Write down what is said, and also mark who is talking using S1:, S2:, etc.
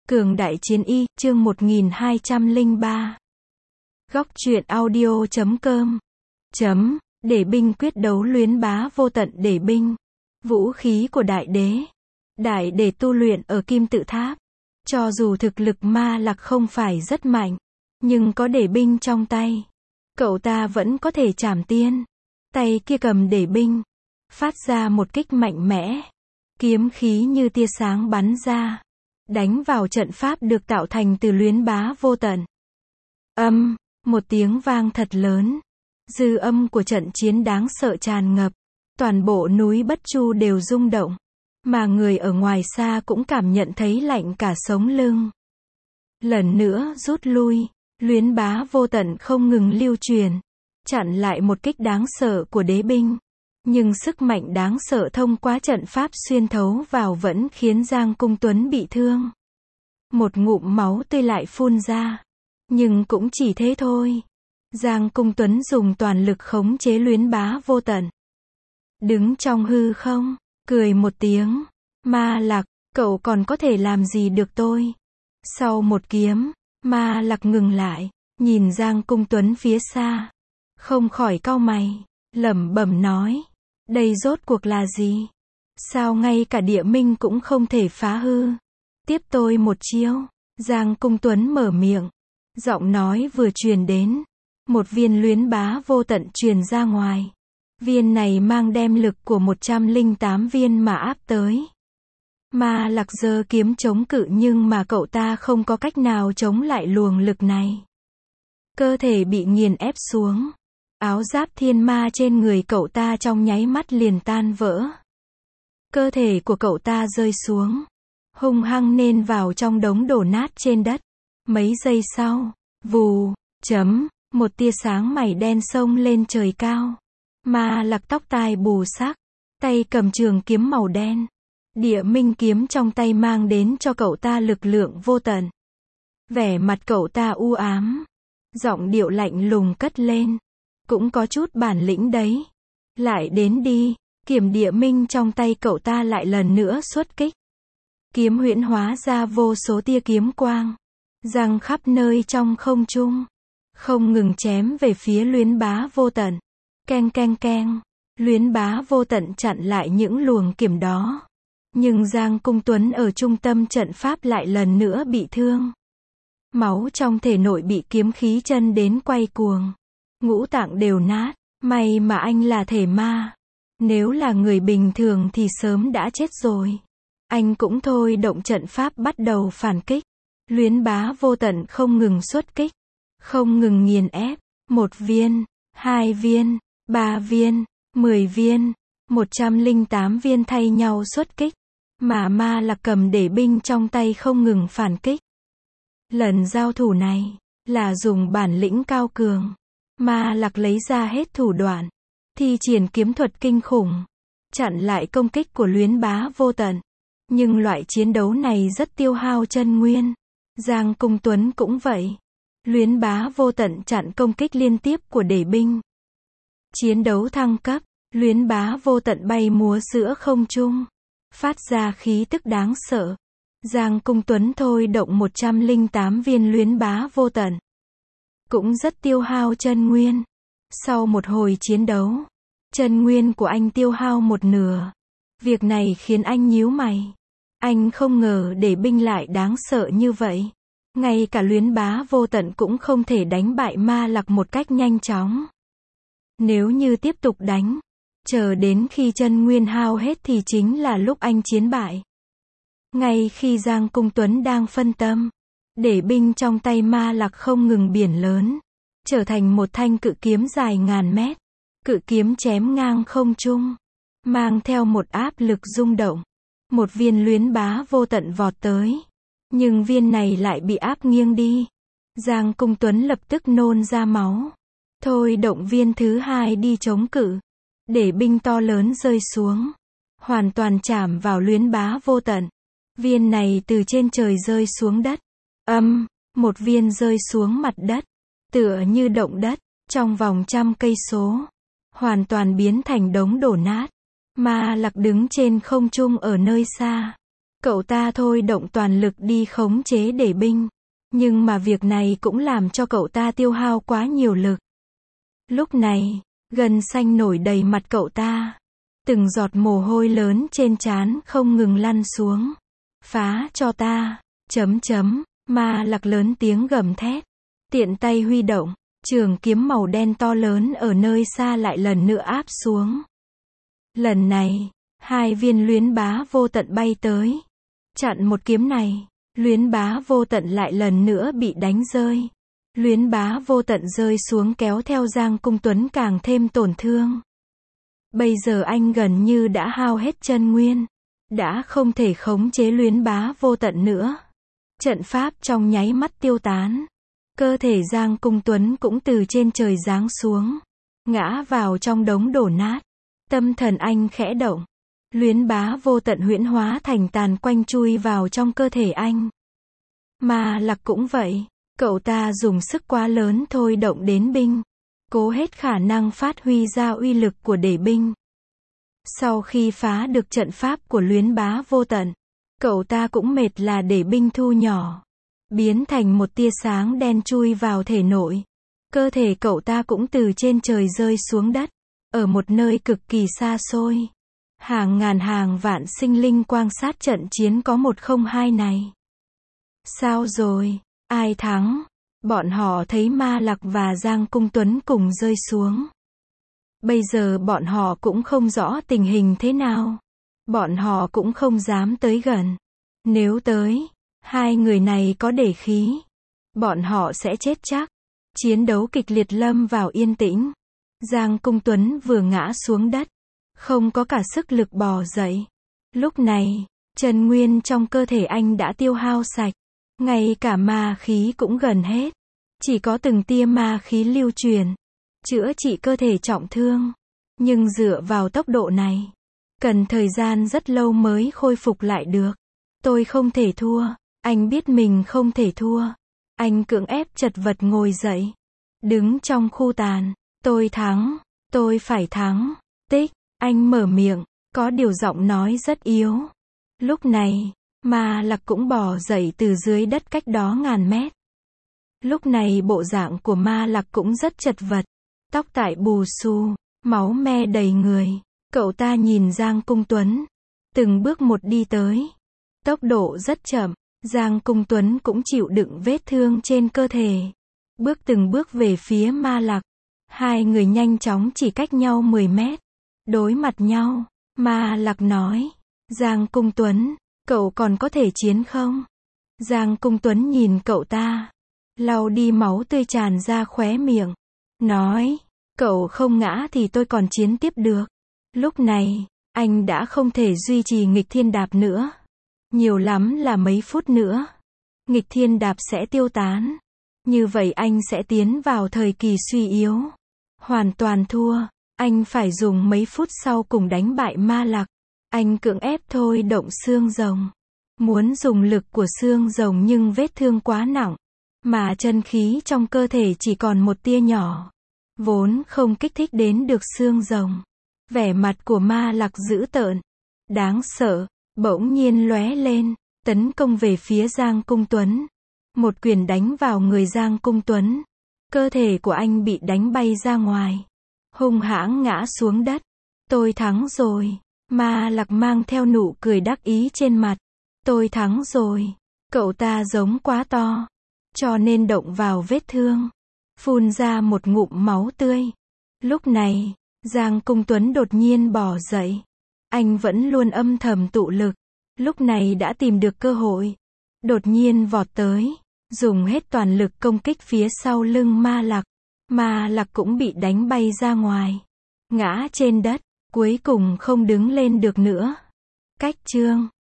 S1: Cường đại chiến y, chương 1203. Góc truyện audio.com. Để binh quyết đấu luyến bá vô tận để binh. Vũ khí của đại đế. Đại đế tu luyện ở kim tự tháp. Cho dù thực lực ma lạc không phải rất mạnh, nhưng có để binh trong tay, cậu ta vẫn có thể trảm tiên. Tay kia cầm để binh, phát ra một kích mạnh mẽ. Kiếm khí như tia sáng bắn ra, đánh vào trận pháp được tạo thành từ luyến bá vô tận. Một tiếng vang thật lớn. Dư âm của trận chiến đáng sợ tràn ngập. Toàn bộ núi Bất Chu đều rung động. Mà người ở ngoài xa cũng cảm nhận thấy lạnh cả sống lưng. Lần nữa rút lui, luyến bá vô tận không ngừng lưu truyền, chặn lại một kích đáng sợ của đế binh. Nhưng sức mạnh đáng sợ thông qua trận pháp xuyên thấu vào vẫn khiến Giang Cung Tuấn bị thương. Một ngụm máu tươi lại phun ra. Nhưng cũng chỉ thế thôi. Giang Cung Tuấn dùng toàn lực khống chế luyến bá vô tận. Đứng trong hư không, cười một tiếng. Ma Lạc, cậu còn có thể làm gì được tôi? Sau một kiếm, Ma Lạc ngừng lại, nhìn Giang Cung Tuấn phía xa. Không khỏi cau mày, lẩm bẩm nói. Đây rốt cuộc là gì? Sao ngay cả địa minh cũng không thể phá hư? Tiếp tôi một chiêu. Giang Cung Tuấn mở miệng. Giọng nói vừa truyền đến. Một viên luyến bá vô tận truyền ra ngoài. Viên này mang đem lực của 108 viên mà áp tới. Ma Lạc giơ kiếm chống cự nhưng mà cậu ta không có cách nào chống lại luồng lực này. Cơ thể bị nghiền ép xuống. Áo giáp thiên ma trên người cậu ta trong nháy mắt liền tan vỡ. Cơ thể của cậu ta rơi xuống, hung hăng nện vào trong đống đổ nát trên đất. Mấy giây sau, vù, một tia sáng màu đen xông lên trời cao. Ma Lạc tóc tai bù xắc, tay cầm trường kiếm màu đen. Địa minh kiếm trong tay mang đến cho cậu ta lực lượng vô tận. Vẻ mặt cậu ta u ám, giọng điệu lạnh lùng cất lên. Cũng có chút bản lĩnh đấy. Lại đến đi. Kiếm địa minh trong tay cậu ta lại lần nữa xuất kích. Kiếm huyễn hóa ra vô số tia kiếm quang, giăng khắp nơi trong không trung, không ngừng chém về phía luyến bá vô tận. Keng keng keng. Luyến bá vô tận chặn lại những luồng kiếm đó. Nhưng Giang Cung Tuấn ở trung tâm trận pháp lại lần nữa bị thương. Máu trong thể nội bị kiếm khí chân đến quay cuồng. Ngũ tạng đều nát. May mà anh là thể ma. Nếu là người bình thường thì sớm đã chết rồi. Anh cũng thôi động trận pháp bắt đầu phản kích. Luyến bá vô tận không ngừng xuất kích, không ngừng nghiền ép. 1 viên, 2 viên, 3 viên, 10 viên, 108 viên thay nhau xuất kích. Mà Ma Lạc cầm để binh trong tay không ngừng phản kích. Lần giao thủ này, là dùng bản lĩnh cao cường. Ma Lạc lấy ra hết thủ đoạn, thi triển kiếm thuật kinh khủng, chặn lại công kích của luyến bá vô tận. Nhưng loại chiến đấu này rất tiêu hao chân nguyên. Giang Cung Tuấn cũng vậy. Luyến bá vô tận chặn công kích liên tiếp của đế binh. Chiến đấu thăng cấp, luyến bá vô tận bay múa giữa không trung, phát ra khí tức đáng sợ. Giang Cung Tuấn thôi động 108 viên luyến bá vô tận, cũng rất tiêu hao chân nguyên. Sau một hồi chiến đấu, chân nguyên của anh tiêu hao 1/2. Việc này khiến anh nhíu mày. Anh không ngờ để binh lại đáng sợ như vậy. Ngay cả luyến bá vô tận cũng không thể đánh bại Ma Lạc một cách nhanh chóng. Nếu như tiếp tục đánh, chờ đến khi chân nguyên hao hết thì chính là lúc anh chiến bại. Ngay khi Giang Cung Tuấn đang phân tâm, để binh trong tay Ma Lạc không ngừng biển lớn, trở thành một thanh cự kiếm dài ngàn mét. Cự kiếm chém ngang không trung, mang theo một áp lực rung động. Một viên luyến bá vô tận vọt tới, nhưng viên này lại bị áp nghiêng đi. Giang Cung Tuấn lập tức nôn ra máu, thôi động viên thứ 2 đi chống cự. Để binh to lớn rơi xuống, hoàn toàn chạm vào luyến bá vô tận. Viên này từ trên trời rơi xuống đất. Một viên rơi xuống mặt đất, tựa như động đất, trong vòng 100 cây số, hoàn toàn biến thành đống đổ nát. Ma Lạc đứng trên không trung ở nơi xa, Cậu ta thôi động toàn lực đi khống chế để binh. Nhưng mà việc này cũng làm cho cậu ta tiêu hao quá nhiều lực. Lúc này, gân xanh nổi đầy mặt cậu ta. Từng giọt mồ hôi lớn trên trán không ngừng lăn xuống. Phá cho ta, Ma Lặc lớn tiếng gầm thét. Tiện tay huy động, trường kiếm màu đen to lớn ở nơi xa lại lần nữa áp xuống. Lần này, 2 viên luyến bá vô tận bay tới. Chặn một kiếm này, luyến bá vô tận lại lần nữa bị đánh rơi. Luyến bá vô tận rơi xuống kéo theo Giang Cung Tuấn càng thêm tổn thương. Bây giờ anh gần như đã hao hết chân nguyên. Đã không thể khống chế luyến bá vô tận nữa. Trận pháp trong nháy mắt tiêu tán. Cơ thể Giang Cung Tuấn cũng từ trên trời giáng xuống. Ngã vào trong đống đổ nát. Tâm thần anh khẽ động. Luyến bá vô tận huyễn hóa thành tàn quanh chui vào trong cơ thể anh. Ma Lặc cũng vậy. Cậu ta dùng sức quá lớn thôi động đến binh. Cố hết khả năng phát huy ra uy lực của để binh. Sau khi phá được trận pháp của luyến bá vô tận, cậu ta cũng mệt là để binh thu nhỏ. Biến thành một tia sáng đen chui vào thể nội. Cơ thể cậu ta cũng từ trên trời rơi xuống đất. Ở một nơi cực kỳ xa xôi. Hàng ngàn hàng vạn sinh linh quan sát trận chiến có 102 này. Sao rồi? Ai thắng? Bọn họ thấy Ma Lặc và Giang Cung Tuấn cùng rơi xuống. Bây giờ bọn họ cũng không rõ tình hình thế nào. Bọn họ cũng không dám tới gần. Nếu tới, 2 người này có để khí, bọn họ sẽ chết chắc. Chiến đấu kịch liệt lâm vào yên tĩnh. Giang Cung Tuấn vừa ngã xuống đất, không có cả sức lực bò dậy. Lúc này, chân nguyên trong cơ thể anh đã tiêu hao sạch. Ngay cả ma khí cũng gần hết. Chỉ có từng tia ma khí lưu truyền. Chữa trị cơ thể trọng thương. Nhưng dựa vào tốc độ này, cần thời gian rất lâu mới khôi phục lại được. Tôi không thể thua. Anh biết mình không thể thua. Anh cưỡng ép chật vật ngồi dậy. Đứng trong khu tàn. Tôi thắng. Tôi phải thắng. Tích. Anh mở miệng. Có điều giọng nói rất yếu. Lúc này, Ma Lặc cũng bò dậy từ dưới đất cách đó ngàn mét. Lúc này bộ dạng của Ma Lặc cũng rất chật vật. Tóc tại bù xù. Máu me đầy người. Cậu ta nhìn Giang Cung Tuấn. Từng bước một đi tới. Tốc độ rất chậm. Giang Cung Tuấn cũng chịu đựng vết thương trên cơ thể. Bước từng bước về phía Ma Lặc. 2 người nhanh chóng chỉ cách nhau 10 mét. Đối mặt nhau. Ma Lặc nói. Giang Cung Tuấn, cậu còn có thể chiến không? Giang Cung Tuấn nhìn cậu ta. Lau đi máu tươi tràn ra khóe miệng. Nói. Cậu không ngã thì tôi còn chiến tiếp được. Lúc này, anh đã không thể duy trì nghịch thiên đạp nữa. Nhiều lắm là mấy phút nữa. Nghịch thiên đạp sẽ tiêu tán. Như vậy anh sẽ tiến vào thời kỳ suy yếu. Hoàn toàn thua. Anh phải dùng mấy phút sau cùng đánh bại Ma Lặc. Anh cưỡng ép thôi động xương rồng. Muốn dùng lực của xương rồng nhưng vết thương quá nặng. Mà chân khí trong cơ thể chỉ còn một tia nhỏ. Vốn không kích thích đến được xương rồng. Vẻ mặt của Ma Lặc dữ tợn. Đáng sợ. Bỗng nhiên lóe lên. Tấn công về phía Giang Cung Tuấn. Một quyền đánh vào người Giang Cung Tuấn. Cơ thể của anh bị đánh bay ra ngoài. Hung hãng ngã xuống đất. Tôi thắng rồi. Ma Lặc mang theo nụ cười đắc ý trên mặt. Tôi thắng rồi. Cậu ta giống quá to. Cho nên động vào vết thương. Phun ra một ngụm máu tươi. Lúc này, Giang Cung Tuấn đột nhiên bò dậy. Anh vẫn luôn âm thầm tụ lực. Lúc này đã tìm được cơ hội. Đột nhiên vọt tới. Dùng hết toàn lực công kích phía sau lưng Ma Lặc. Ma Lặc cũng bị đánh bay ra ngoài. Ngã trên đất. Cuối cùng không đứng lên được nữa. Cách chương